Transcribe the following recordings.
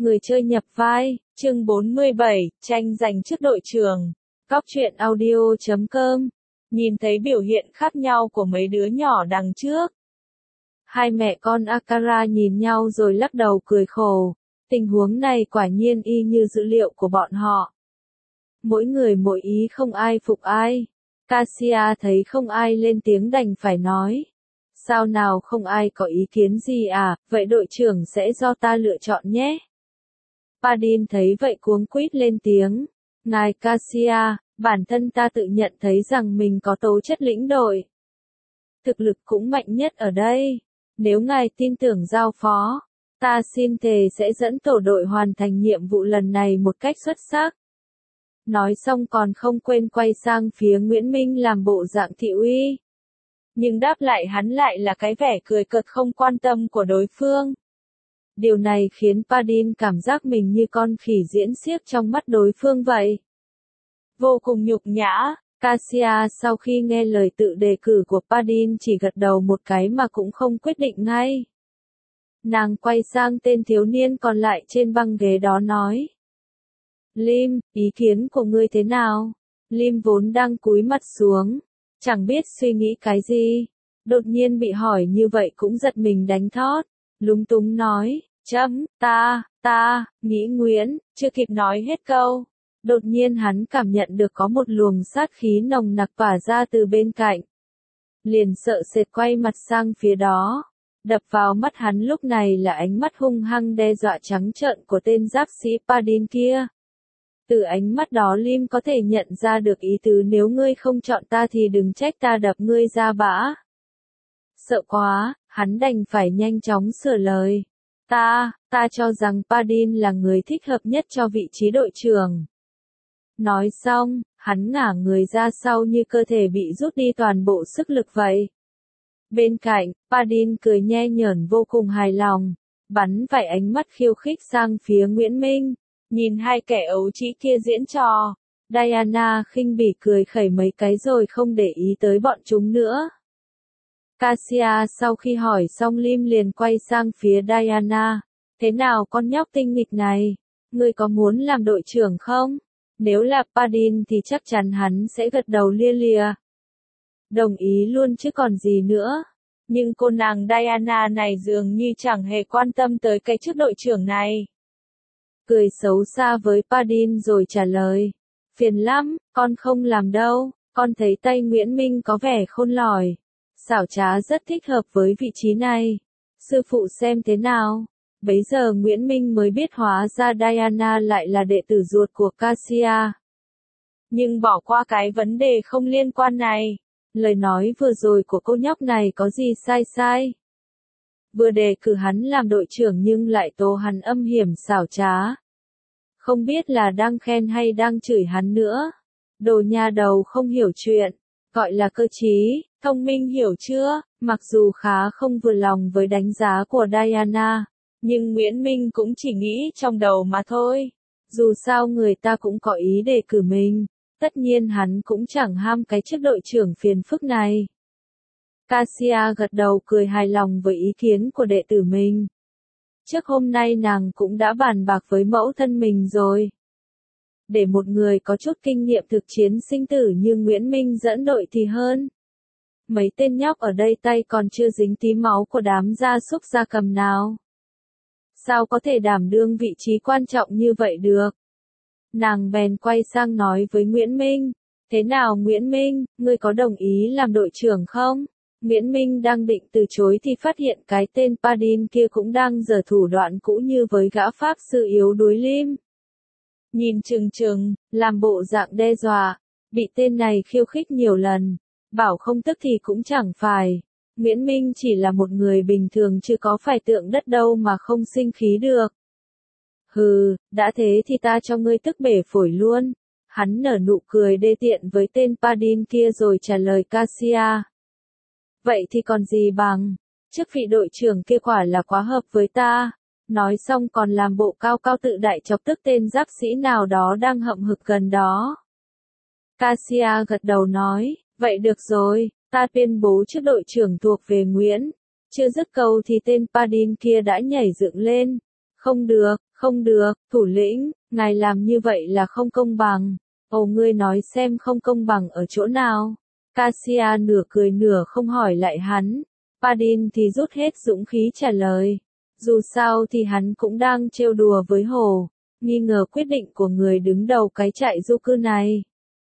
Người chơi nhập vai, chương 47, tranh giành chức đội trưởng. Góc truyện audio.com. Nhìn thấy biểu hiện khác nhau của mấy đứa nhỏ đằng trước. Hai mẹ con Akara nhìn nhau rồi lắc đầu cười khổ. Tình huống này quả nhiên y như dữ liệu của bọn họ. Mỗi người mỗi ý, không ai phục ai. Cassia thấy không ai lên tiếng đành phải nói. Sao nào, không ai có ý kiến gì à, vậy đội trưởng sẽ do ta lựa chọn nhé. Padin thấy vậy cuống quýt lên tiếng. Ngài Cassia, bản thân ta tự nhận thấy rằng mình có tố chất lĩnh đội. Thực lực cũng mạnh nhất ở đây. Nếu ngài tin tưởng giao phó, ta xin thề sẽ dẫn tổ đội hoàn thành nhiệm vụ lần này một cách xuất sắc. Nói xong còn không quên quay sang phía Nguyễn Minh làm bộ dạng thị uy. Nhưng đáp lại hắn lại là cái vẻ cười cợt không quan tâm của đối phương. Điều này khiến Padin cảm giác mình như con khỉ diễn xiếc trong mắt đối phương vậy. Vô cùng nhục nhã, Cassia sau khi nghe lời tự đề cử của Padin chỉ gật đầu một cái mà cũng không quyết định ngay. Nàng quay sang tên thiếu niên còn lại trên băng ghế đó nói. Lim, ý kiến của ngươi thế nào? Lim vốn đang cúi mặt xuống, chẳng biết suy nghĩ cái gì. Đột nhiên bị hỏi như vậy cũng giật mình đánh thót, lúng túng nói, nghĩ Nguyễn, chưa kịp nói hết câu. Đột nhiên hắn cảm nhận được có một luồng sát khí nồng nặc tỏa ra từ bên cạnh. Liền sợ sệt quay mặt sang phía đó. Đập vào mắt hắn lúc này là ánh mắt hung hăng đe dọa trắng trợn của tên giáp sĩ Padin kia. Từ ánh mắt đó Lim có thể nhận ra được ý tứ, nếu ngươi không chọn ta thì đừng trách ta đập ngươi ra bã. Sợ quá, hắn đành phải nhanh chóng sửa lời. Ta cho rằng Padin là người thích hợp nhất cho vị trí đội trưởng. Nói xong, hắn ngả người ra sau như cơ thể bị rút đi toàn bộ sức lực vậy. Bên cạnh, Padin cười nhe nhởn vô cùng hài lòng, bắn vài ánh mắt khiêu khích sang phía Nguyễn Minh. Nhìn hai kẻ ấu trĩ kia diễn trò, Diana khinh bỉ cười khẩy mấy cái rồi không để ý tới bọn chúng nữa. Cassia sau khi hỏi xong Lim liền quay sang phía Diana. Thế nào con nhóc tinh nghịch này? Ngươi có muốn làm đội trưởng không? Nếu là Padin thì chắc chắn hắn sẽ gật đầu lia lịa. Đồng ý luôn chứ còn gì nữa. Nhưng cô nàng Diana này dường như chẳng hề quan tâm tới cái chức đội trưởng này. Cười xấu xa với Padin rồi trả lời. Phiền lắm, con không làm đâu, con thấy tay Nguyễn Minh có vẻ khôn lỏi. Xảo trá rất thích hợp với vị trí này. Sư phụ xem thế nào? Bấy giờ Nguyễn Minh mới biết hóa ra Diana lại là đệ tử ruột của Cassia. Nhưng bỏ qua cái vấn đề không liên quan này. Lời nói vừa rồi của cô nhóc này có gì sai? Vừa đề cử hắn làm đội trưởng nhưng lại tố hắn âm hiểm xảo trá. Không biết là đang khen hay đang chửi hắn nữa. Đồ nhà đầu không hiểu chuyện. Gọi là cơ trí, thông minh hiểu chưa? Mặc dù khá không vừa lòng với đánh giá của Diana, nhưng Nguyễn Minh cũng chỉ nghĩ trong đầu mà thôi. Dù sao người ta cũng có ý đề cử mình, tất nhiên hắn cũng chẳng ham cái chức đội trưởng phiền phức này. Cassia gật đầu cười hài lòng với ý kiến của đệ tử mình. Trước hôm nay nàng cũng đã bàn bạc với mẫu thân mình rồi. Để một người có chút kinh nghiệm thực chiến sinh tử như Nguyễn Minh dẫn đội thì hơn. Mấy tên nhóc ở đây tay còn chưa dính tí máu của đám gia súc gia cầm nào. Sao có thể đảm đương vị trí quan trọng như vậy được? Nàng bèn quay sang nói với Nguyễn Minh. Thế nào Nguyễn Minh, ngươi có đồng ý làm đội trưởng không? Nguyễn Minh đang định từ chối thì phát hiện cái tên Padin kia cũng đang giở thủ đoạn cũ như với gã pháp sư yếu đuối Lim. Nhìn chừng, làm bộ dạng đe dọa, bị tên này khiêu khích nhiều lần, bảo không tức thì cũng chẳng phải. Nguyễn Minh chỉ là một người bình thường chứ có phải tượng đất đâu mà không sinh khí được. Hừ, đã thế thì ta cho ngươi tức bể phổi luôn. Hắn nở nụ cười đê tiện với tên Padin kia rồi trả lời Cassia. Vậy thì còn gì bằng, chức vị đội trưởng kia quả là quá hợp với ta. Nói xong còn làm bộ cao cao tự đại chọc tức tên giáp sĩ nào đó đang hậm hực gần đó. Cassia gật đầu nói, vậy được rồi, ta tuyên bố chức đội trưởng thuộc về Nguyễn. Chưa dứt câu thì tên Padin kia đã nhảy dựng lên. Không được, thủ lĩnh, ngài làm như vậy là không công bằng. Ồ, ngươi nói xem không công bằng ở chỗ nào. Cassia nửa cười nửa không hỏi lại hắn. Padin thì rút hết dũng khí trả lời. Dù sao thì hắn cũng đang trêu đùa với Hồ, nghi ngờ quyết định của người đứng đầu cái trại du cư này.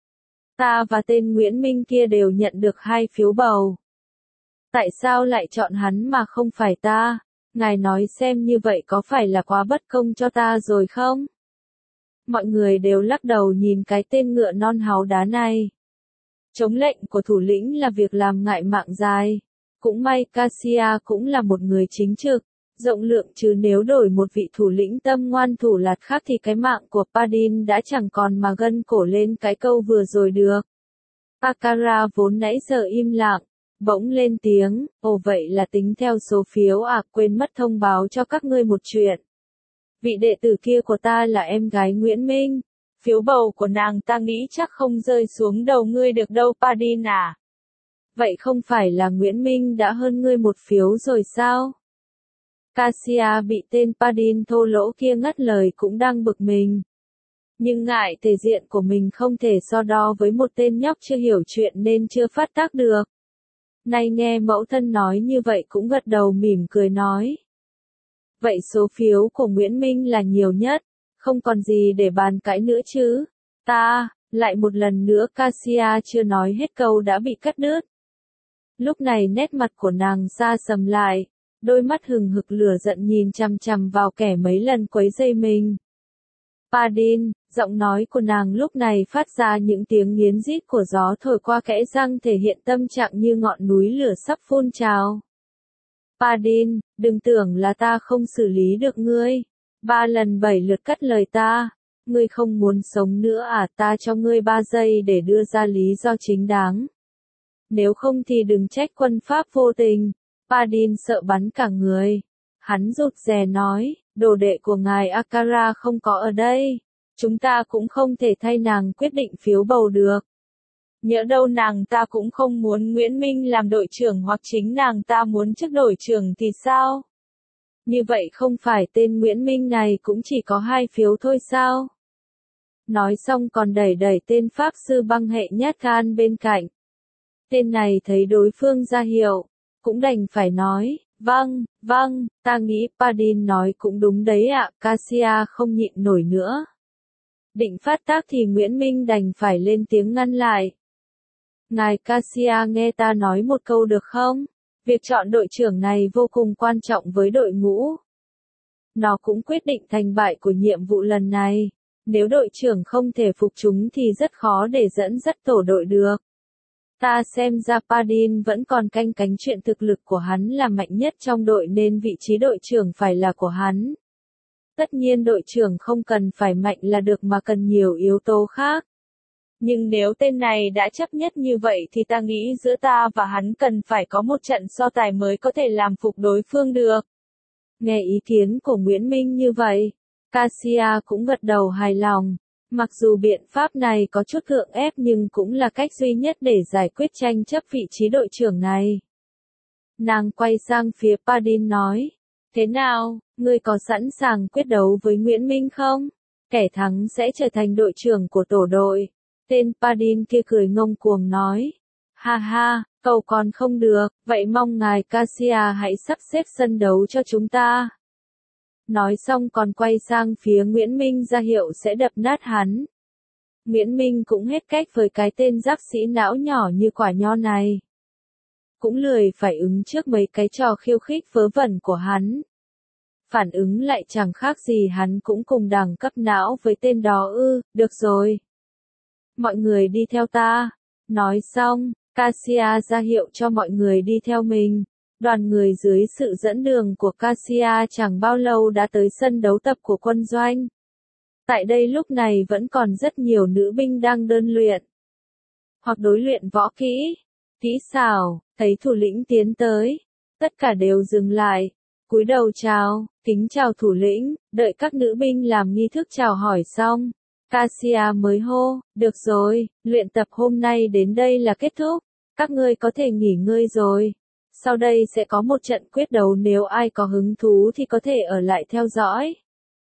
Ta và tên Nguyễn Minh kia đều nhận được 2 phiếu bầu. Tại sao lại chọn hắn mà không phải ta? Ngài nói xem như vậy có phải là quá bất công cho ta rồi không? Mọi người đều lắc đầu nhìn cái tên ngựa non háu đá này. Chống lệnh của thủ lĩnh là việc làm ngại mạng dài. Cũng may Cassia cũng là một người chính trực, rộng lượng, chứ nếu đổi một vị thủ lĩnh tâm ngoan thủ lạt khác thì cái mạng của Padin đã chẳng còn mà gân cổ lên cái câu vừa rồi được. Akara vốn nãy giờ im lặng, bỗng lên tiếng, ồ vậy là tính theo số phiếu à, quên mất thông báo cho các ngươi một chuyện. Vị đệ tử kia của ta là em gái Nguyễn Minh. Phiếu bầu của nàng ta nghĩ chắc không rơi xuống đầu ngươi được đâu Padin à. Vậy không phải là Nguyễn Minh đã hơn ngươi 1 phiếu rồi sao? Cassia bị tên Padin thô lỗ kia ngắt lời cũng đang bực mình. Nhưng ngại thể diện của mình không thể so đo với một tên nhóc chưa hiểu chuyện nên chưa phát tác được. Nay nghe mẫu thân nói như vậy cũng gật đầu mỉm cười nói. Vậy số phiếu của Nguyễn Minh là nhiều nhất, không còn gì để bàn cãi nữa chứ. Ta, lại một lần nữa Cassia chưa nói hết câu đã bị cắt đứt. Lúc này nét mặt của nàng xa sầm lại, đôi mắt hừng hực lửa giận nhìn chằm chằm vào kẻ mấy lần quấy rầy mình. Padin, giọng nói của nàng lúc này phát ra những tiếng nghiến rít của gió thổi qua kẽ răng thể hiện tâm trạng như ngọn núi lửa sắp phun trào. Padin, đừng tưởng là ta không xử lý được ngươi. 3 lần 7 lượt cắt lời ta. Ngươi không muốn sống nữa à, ta cho ngươi 3 giây để đưa ra lý do chính đáng. Nếu không thì đừng trách quân pháp vô tình. Padin sợ bắn cả người. Hắn rụt rè nói, đồ đệ của ngài Akara không có ở đây. Chúng ta cũng không thể thay nàng quyết định phiếu bầu được. Nhỡ đâu nàng ta cũng không muốn Nguyễn Minh làm đội trưởng hoặc chính nàng ta muốn chức đội trưởng thì sao? Như vậy không phải tên Nguyễn Minh này cũng chỉ có 2 phiếu thôi sao? Nói xong còn đẩy tên Pháp sư băng hệ nhát gan bên cạnh. Tên này thấy đối phương ra hiệu, cũng đành phải nói, vâng, ta nghĩ Padin nói cũng đúng đấy ạ, Cassia không nhịn nổi nữa. Định phát tác thì Nguyễn Minh đành phải lên tiếng ngăn lại. Ngài Cassia nghe ta nói một câu được không? Việc chọn đội trưởng này vô cùng quan trọng với đội ngũ. Nó cũng quyết định thành bại của nhiệm vụ lần này. Nếu đội trưởng không thể phục chúng thì rất khó để dẫn dắt tổ đội được. Ta xem ra Padin vẫn còn canh cánh chuyện thực lực của hắn là mạnh nhất trong đội nên vị trí đội trưởng phải là của hắn. Tất nhiên đội trưởng không cần phải mạnh là được mà cần nhiều yếu tố khác. Nhưng nếu tên này đã chấp nhất như vậy thì ta nghĩ giữa ta và hắn cần phải có một trận so tài mới có thể làm phục đối phương được. Nghe ý kiến của Nguyễn Minh như vậy, Cassia cũng gật đầu hài lòng. Mặc dù biện pháp này có chút gượng ép nhưng cũng là cách duy nhất để giải quyết tranh chấp vị trí đội trưởng này. Nàng quay sang phía Padin nói, thế nào, ngươi có sẵn sàng quyết đấu với Nguyễn Minh không? Kẻ thắng sẽ trở thành đội trưởng của tổ đội. Tên Padin kia cười ngông cuồng nói, ha ha, cầu còn không được, vậy mong ngài Cassia hãy sắp xếp sân đấu cho chúng ta. Nói xong còn quay sang phía Nguyễn Minh ra hiệu sẽ đập nát hắn. Nguyễn Minh cũng hết cách với cái tên giáp sĩ não nhỏ như quả nho này. Cũng lười phải ứng trước mấy cái trò khiêu khích vớ vẩn của hắn. Phản ứng lại chẳng khác gì hắn cũng cùng đẳng cấp não với tên đó ư, được rồi. Mọi người đi theo ta. Nói xong, Cassia ra hiệu cho mọi người đi theo mình. Đoàn người dưới sự dẫn đường của Cassia chẳng bao lâu đã tới sân đấu tập của quân doanh. Tại đây lúc này vẫn còn rất nhiều nữ binh đang đơn luyện, hoặc đối luyện võ kỹ, kỹ xảo, thấy thủ lĩnh tiến tới. Tất cả đều dừng lại, cúi đầu chào, kính chào thủ lĩnh, đợi các nữ binh làm nghi thức chào hỏi xong. Cassia mới hô, được rồi, luyện tập hôm nay đến đây là kết thúc, các ngươi có thể nghỉ ngơi rồi. Sau đây sẽ có một trận quyết đấu nếu ai có hứng thú thì có thể ở lại theo dõi.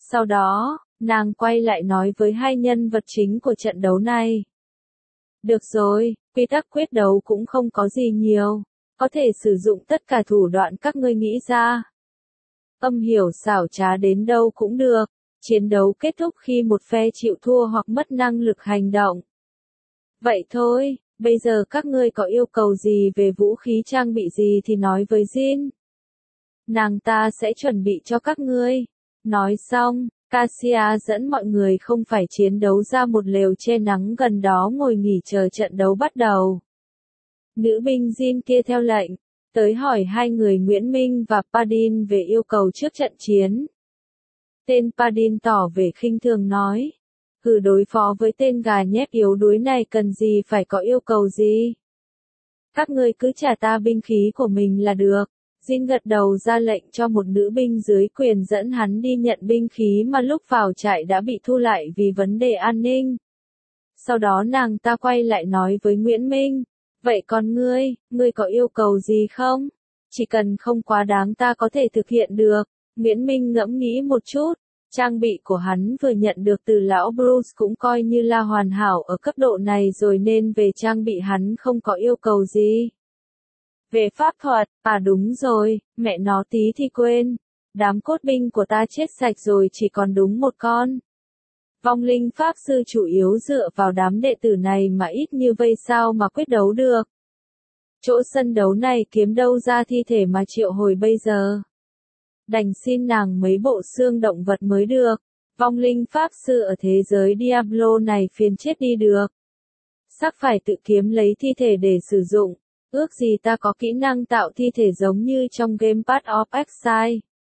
Sau đó, nàng quay lại nói với hai nhân vật chính của trận đấu này. Được rồi, quy tắc quyết đấu cũng không có gì nhiều, có thể sử dụng tất cả thủ đoạn các ngươi nghĩ ra. Âm hiểu xảo trá đến đâu cũng được, chiến đấu kết thúc khi một phe chịu thua hoặc mất năng lực hành động. Vậy thôi, bây giờ các ngươi có yêu cầu gì về vũ khí trang bị gì thì nói với Jin. Nàng ta sẽ chuẩn bị cho các ngươi. Nói xong, Cassia dẫn mọi người không phải chiến đấu ra một lều che nắng gần đó ngồi nghỉ chờ trận đấu bắt đầu. Nữ binh Jin kia theo lệnh, tới hỏi hai người Nguyễn Minh và Padin về yêu cầu trước trận chiến. Tên Padin tỏ vẻ khinh thường nói, đối phó với tên gà nhép yếu đuối này cần gì phải có yêu cầu gì. Các ngươi cứ trả ta binh khí của mình là được. Jin gật đầu ra lệnh cho một nữ binh dưới quyền dẫn hắn đi nhận binh khí mà lúc vào trại đã bị thu lại vì vấn đề an ninh. Sau đó nàng ta quay lại nói với Nguyễn Minh, vậy còn ngươi có yêu cầu gì không? Chỉ cần không quá đáng ta có thể thực hiện được. Nguyễn Minh ngẫm nghĩ một chút, trang bị của hắn vừa nhận được từ lão Bruce cũng coi như là hoàn hảo ở cấp độ này rồi nên về trang bị hắn không có yêu cầu gì. Về pháp thuật, đúng rồi, mẹ nó tí thì quên. Đám cốt binh của ta chết sạch rồi chỉ còn đúng một con. Vong linh pháp sư chủ yếu dựa vào đám đệ tử này mà ít như vây sao mà quyết đấu được. Chỗ sân đấu này kiếm đâu ra thi thể mà triệu hồi bây giờ. Đành xin nàng mấy bộ xương động vật mới được. Vong linh pháp sư ở thế giới Diablo này phiền chết đi được. Sắc phải tự kiếm lấy thi thể để sử dụng. Ước gì ta có kỹ năng tạo thi thể giống như trong game Path of Exile.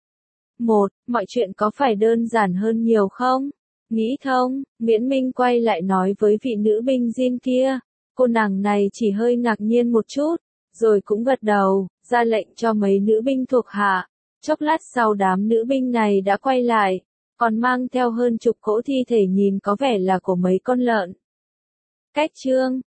Mọi chuyện có phải đơn giản hơn nhiều không? Nghĩ thông, Nguyễn Minh quay lại nói với vị nữ binh Jin kia. Cô nàng này chỉ hơi ngạc nhiên một chút, rồi cũng gật đầu, ra lệnh cho mấy nữ binh thuộc hạ. Chốc lát sau đám nữ binh này đã quay lại, còn mang theo hơn chục cỗ thi thể nhìn có vẻ là của mấy con lợn. Cách chương